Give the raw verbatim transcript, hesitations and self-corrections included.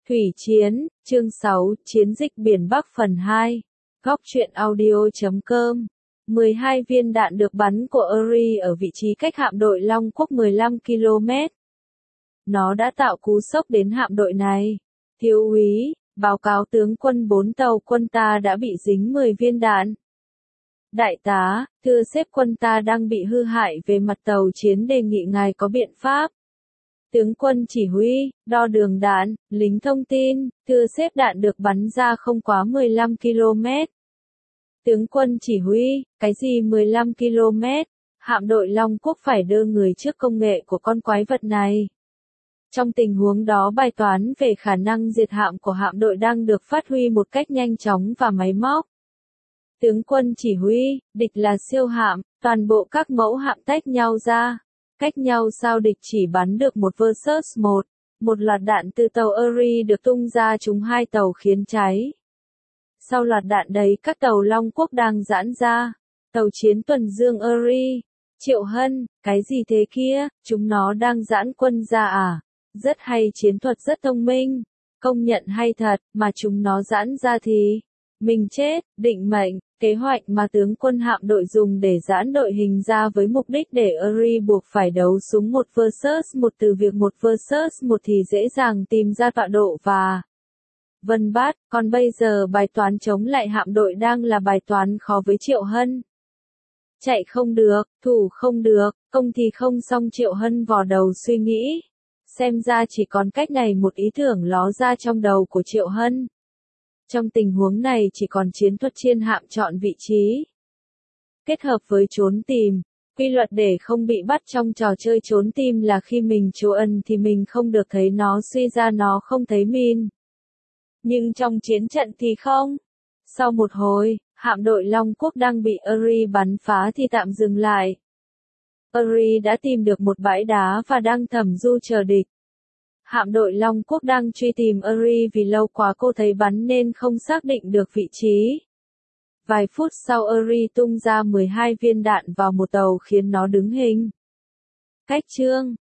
Thủy chiến, chương sáu, Chiến dịch biển Bắc phần hai. Góc truyện audio chấm com. mười hai viên đạn được bắn của Uri ở vị trí cách hạm đội Long Quốc mười lăm ki lô mét. Nó đã tạo cú sốc đến hạm đội này. Thiếu úy, báo cáo tướng quân bốn tàu quân ta đã bị dính mười viên đạn. Đại tá, thưa sếp quân ta đang bị hư hại về mặt tàu chiến, đề nghị ngài có biện pháp. Tướng quân chỉ huy, đo đường đạn, lính thông tin, thưa sếp đạn được bắn ra không quá mười lăm ki lô mét. Tướng quân chỉ huy, cái gì mười lăm ki lô mét? Hạm đội Long Quốc phải đơ người trước công nghệ của con quái vật này. Trong tình huống đó, bài toán về khả năng diệt hạm của hạm đội đang được phát huy một cách nhanh chóng và máy móc. Tướng quân chỉ huy, địch là siêu hạm, toàn bộ các mẫu hạm tách nhau ra. Cách nhau sao địch chỉ bắn được một versus một. Một loạt đạn từ tàu Uri được tung ra trúng hai tàu khiến cháy. Sau loạt đạn đấy, các tàu Long Quốc đang giãn ra. Tàu chiến tuần dương Uri. Triệu Hân, cái gì thế kia, chúng nó đang giãn quân ra à? Rất hay, chiến thuật rất thông minh. Công nhận hay thật, mà chúng nó giãn ra thì mình chết. Định mệnh, kế hoạch mà tướng quân hạm đội dùng để giãn đội hình ra với mục đích để Uri buộc phải đấu súng một versus một. Từ việc một versus một thì dễ dàng tìm ra tọa độ và vân bát, còn bây giờ bài toán chống lại hạm đội đang là bài toán khó với Triệu Hân. Chạy không được, thủ không được, công thì không xong. Triệu Hân vò đầu suy nghĩ. Xem ra chỉ còn cách này, một ý tưởng ló ra trong đầu của Triệu Hân. Trong tình huống này chỉ còn chiến thuật chiên hạm chọn vị trí. Kết hợp với trốn tìm. Quy luật để không bị bắt trong trò chơi trốn tìm là khi mình trú ẩn thì mình không được thấy nó, suy ra nó không thấy min. Nhưng trong chiến trận thì không. Sau một hồi, hạm đội Long Quốc đang bị Uri bắn phá thì tạm dừng lại. Uri đã tìm được một bãi đá và đang thầm du chờ địch. Hạm đội Long Quốc đang truy tìm Uri vì lâu quá cô thấy bắn nên không xác định được vị trí. Vài phút sau, Uri tung ra mười hai viên đạn vào một tàu khiến nó đứng hình. Cách chương